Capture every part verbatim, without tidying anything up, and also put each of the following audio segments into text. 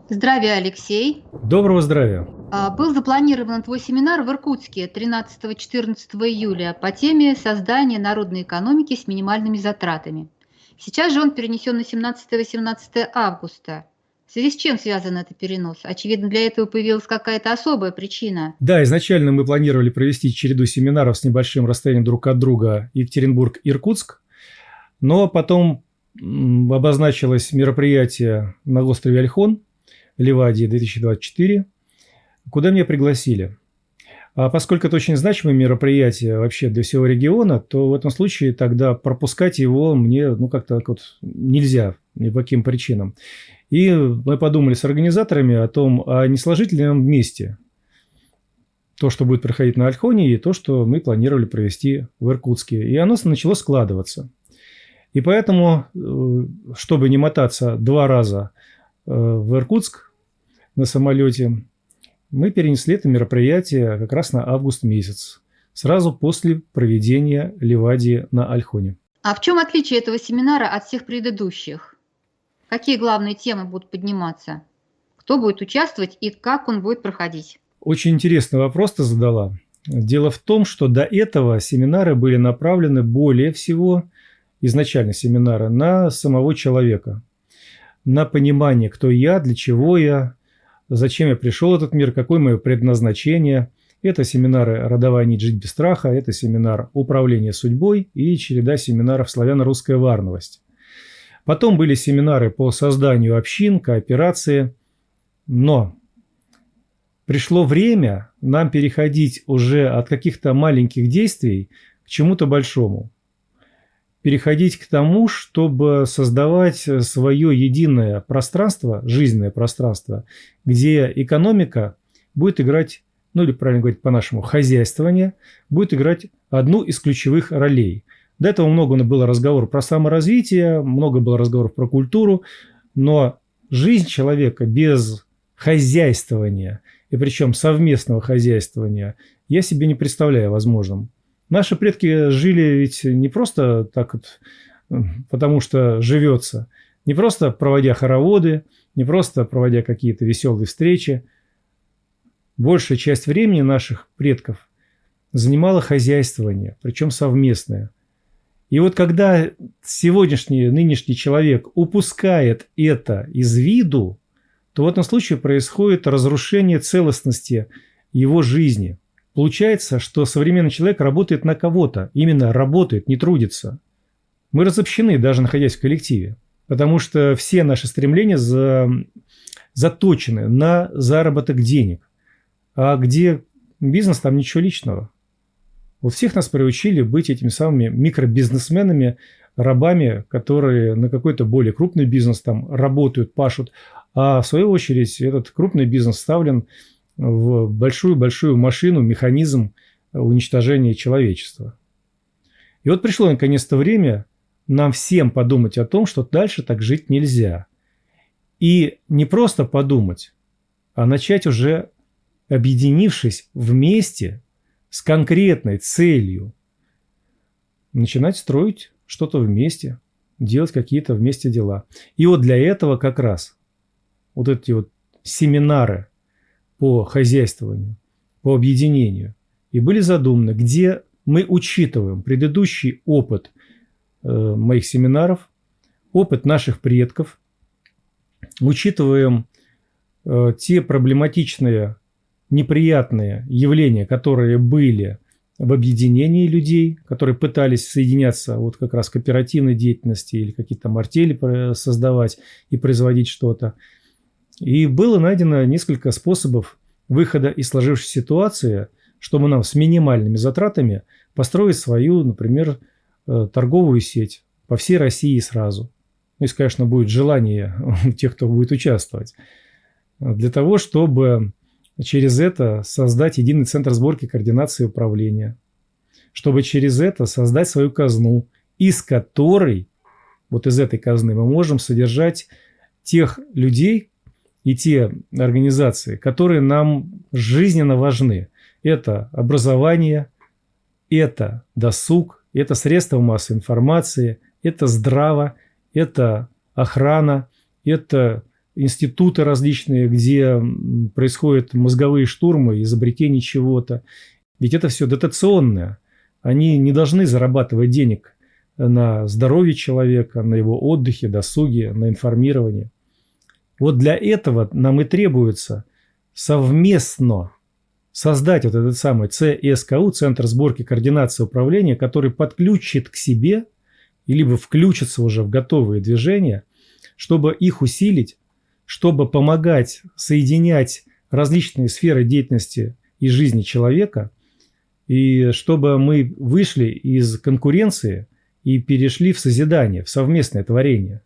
Здравия, Алексей. Доброго здравия. А, Был запланирован твой семинар в Иркутске тринадцатого-четырнадцатого июля по теме создания народной экономики с минимальными затратами. Сейчас же он перенесен на семнадцатое-восемнадцатое августа. В связи с чем связан этот перенос? Очевидно, для этого появилась какая-то особая причина. Да, изначально мы планировали провести череду семинаров с небольшим расстоянием друг от друга Екатеринбург-Иркутск, но потом м, обозначилось мероприятие на острове Ольхон, Ливадия две тысячи двадцать четыре, куда меня пригласили. А поскольку это очень значимое мероприятие вообще для всего региона, то в этом случае тогда пропускать его мне ну как-то так вот нельзя ни по каким причинам. И мы подумали с организаторами о том, а не сложить ли нам вместе то, что будет проходить на Ольхоне, и то, что мы планировали провести в Иркутске. И оно начало складываться. И поэтому, чтобы не мотаться два раза в Иркутск на самолете, мы перенесли это мероприятие как раз на август месяц, сразу после проведения Ливадии на Ольхоне. А в чем отличие этого семинара от всех предыдущих? Какие главные темы будут подниматься? Кто будет участвовать и как он будет проходить? Очень интересный вопрос ты задала. Дело в том, что до этого семинары были направлены более всего, изначально семинары, на самого человека, на понимание, кто я, для чего я, зачем я пришел в этот мир, какое мое предназначение. Это семинары «Родовая нить. Жить без страха», это семинар «Управление судьбой» и череда семинаров «Славяно-русская варновость». Потом были семинары по созданию общин, кооперации. Но пришло время нам переходить уже от каких-то маленьких действий к чему-то большому. Переходить к тому, чтобы создавать свое единое пространство, жизненное пространство, где экономика будет играть, ну или правильно говорить по-нашему, хозяйствование, будет играть одну из ключевых ролей. До этого много было разговоров про саморазвитие, много было разговоров про культуру, но жизнь человека без хозяйствования, и причем совместного хозяйствования, я себе не представляю возможным. Наши предки жили ведь не просто так вот, потому что живется, не просто проводя хороводы, не просто проводя какие-то веселые встречи. Большая часть времени наших предков занимала хозяйствование, причем совместное. И вот когда сегодняшний, нынешний человек упускает это из виду, то в этом случае происходит разрушение целостности его жизни. Получается, что современный человек работает на кого-то, именно работает, не трудится. Мы разобщены, даже находясь в коллективе, потому что все наши стремления за... заточены на заработок денег. А где бизнес, там ничего личного. Вот всех нас приучили быть этими самыми микробизнесменами, рабами, которые на какой-то более крупный бизнес там работают, пашут. А в свою очередь этот крупный бизнес вставлен в большую-большую машину, механизм уничтожения человечества. И вот пришло наконец-то время нам всем подумать о том, что дальше так жить нельзя. И не просто подумать, а начать уже, объединившись вместе, с конкретной целью, начинать строить что-то вместе, делать какие-то вместе дела. И вот для этого как раз вот эти вот семинары по хозяйствованию, по объединению и были задуманы, где мы учитываем предыдущий опыт э, моих семинаров, опыт наших предков, учитываем э, те проблематичные, неприятные явления, которые были в объединении людей, которые пытались соединяться вот как раз в кооперативной деятельности или какие-то там артели создавать и производить что-то. И было найдено несколько способов выхода из сложившейся ситуации, чтобы нам с минимальными затратами построить свою, например, торговую сеть по всей России сразу. Ну, если, конечно, будет желание у тех, кто будет участвовать. Для того, чтобы через это создать единый центр сборки, координации и управления. Чтобы через это создать свою казну, из которой, вот из этой казны, мы можем содержать тех людей и те организации, которые нам жизненно важны. Это образование, это досуг, это средства массовой информации, это здраво, это охрана, это институты различные, где происходят мозговые штурмы, изобретение чего-то. Ведь это все дотационное. Они не должны зарабатывать денег на здоровье человека, на его отдыхе, досуге, на информировании. Вот для этого нам и требуется совместно создать вот этот самый ЦСКУ, Центр сборки, координации, управления, который подключит к себе, либо включится уже в готовые движения, чтобы их усилить, чтобы помогать соединять различные сферы деятельности и жизни человека, и чтобы мы вышли из конкуренции и перешли в созидание, в совместное творение.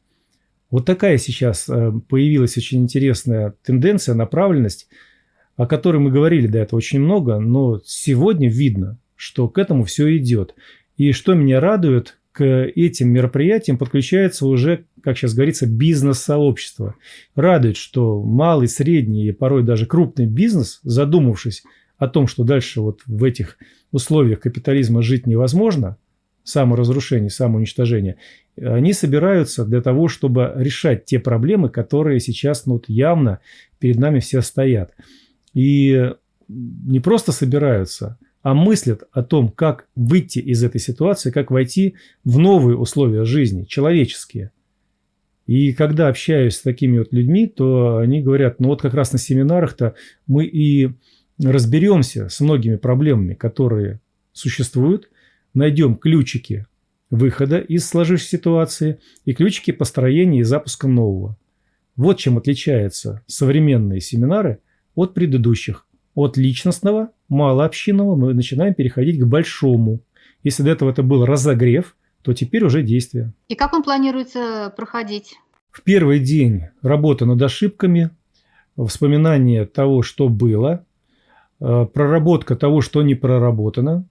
Вот такая сейчас появилась очень интересная тенденция, направленность, о которой мы говорили до этого очень много, но сегодня видно, что к этому все идет. И что меня радует, к этим мероприятиям подключается уже, как сейчас говорится, бизнес-сообщество. Радует, что малый, средний и порой даже крупный бизнес, задумавшись о том, что дальше вот в этих условиях капитализма жить невозможно, саморазрушение, самоуничтожение, они собираются для того, чтобы решать те проблемы, которые сейчас ну, вот явно перед нами все стоят. И не просто собираются, а мыслят о том, как выйти из этой ситуации, как войти в новые условия жизни, человеческие. И когда общаюсь с такими вот людьми, то они говорят, ну вот как раз на семинарах-то мы и разберемся с многими проблемами, которые существуют, найдем ключики выхода из сложившейся ситуации и ключики построения и запуска нового. Вот чем отличаются современные семинары от предыдущих. От личностного, малообщинного мы начинаем переходить к большому. Если до этого это был разогрев, то теперь уже действие. И как он планируется проходить? В первый день работа над ошибками, вспоминание того, что было, проработка того, что не проработано,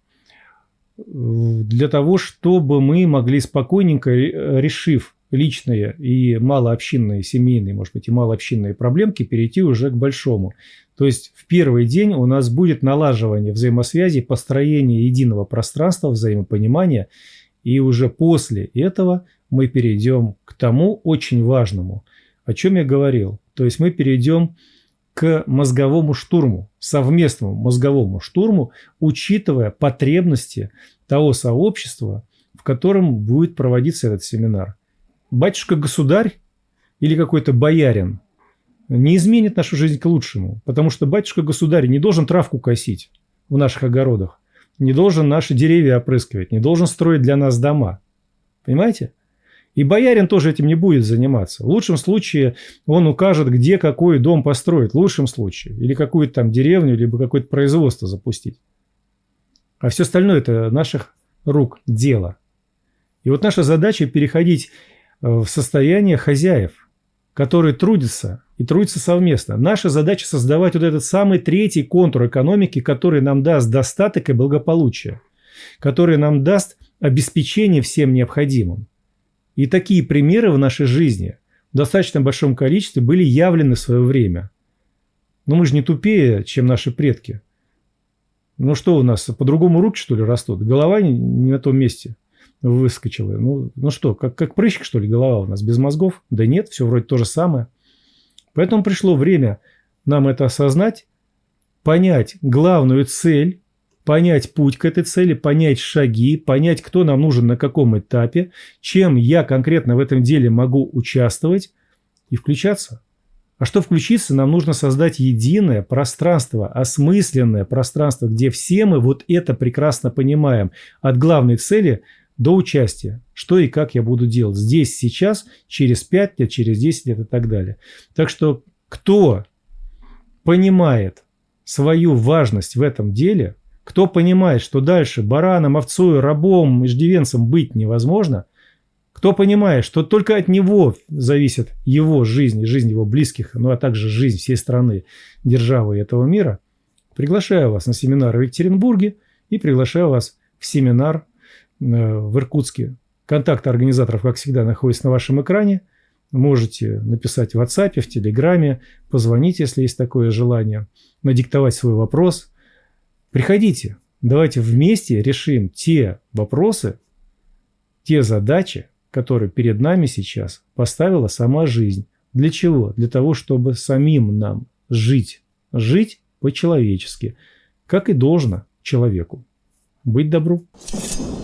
для того, чтобы мы могли спокойненько, решив личные и малообщинные, семейные, может быть, и малообщинные проблемки, перейти уже к большому. То есть в первый день у нас будет налаживание взаимосвязи, построение единого пространства, взаимопонимания, и уже после этого мы перейдем к тому очень важному, о чем я говорил. То есть мы перейдем к мозговому штурму, совместному мозговому штурму, учитывая потребности того сообщества, в котором будет проводиться этот семинар. Батюшка-государь или какой-то боярин не изменит нашу жизнь к лучшему, потому что батюшка-государь не должен травку косить в наших огородах, не должен наши деревья опрыскивать, не должен строить для нас дома. Понимаете? И боярин тоже этим не будет заниматься. В лучшем случае он укажет, где какой дом построить. В лучшем случае. Или какую-то там деревню, либо какое-то производство запустить. А все остальное – это наших рук дело. И вот наша задача – переходить в состояние хозяев, которые трудятся и трудятся совместно. Наша задача – создавать вот этот самый третий контур экономики, который нам даст достаток и благополучие, который нам даст обеспечение всем необходимым. И такие примеры в нашей жизни в достаточно большом количестве были явлены в свое время. Но мы же не тупее, чем наши предки. Ну что у нас, по-другому руки, что ли, растут? Голова не, не на том месте выскочила. Ну, ну что, как, как прыщик, что ли, голова у нас без мозгов? Да нет, все вроде то же самое. Поэтому пришло время нам это осознать, понять главную цель, понять путь к этой цели, понять шаги, понять, кто нам нужен на каком этапе, чем я конкретно в этом деле могу участвовать и включаться. А что включиться, нам нужно создать единое пространство, осмысленное пространство, где все мы вот это прекрасно понимаем, от главной цели до участия, что и как я буду делать здесь, сейчас, через пять лет, через десять лет и так далее. Так что кто понимает свою важность в этом деле, кто понимает, что дальше бараном, овцой, рабом, иждивенцем быть невозможно, кто понимает, что только от него зависит его жизнь и жизнь его близких, ну а также жизнь всей страны, державы и этого мира, приглашаю вас на семинар в Екатеринбурге и приглашаю вас в семинар в Иркутске. Контакты организаторов, как всегда, находятся на вашем экране. Можете написать в WhatsApp, в Телеграме, позвонить, если есть такое желание, надиктовать свой вопрос. Приходите, давайте вместе решим те вопросы, те задачи, которые перед нами сейчас поставила сама жизнь. Для чего? Для того, чтобы самим нам жить. Жить по-человечески, как и должно человеку. Быть добру.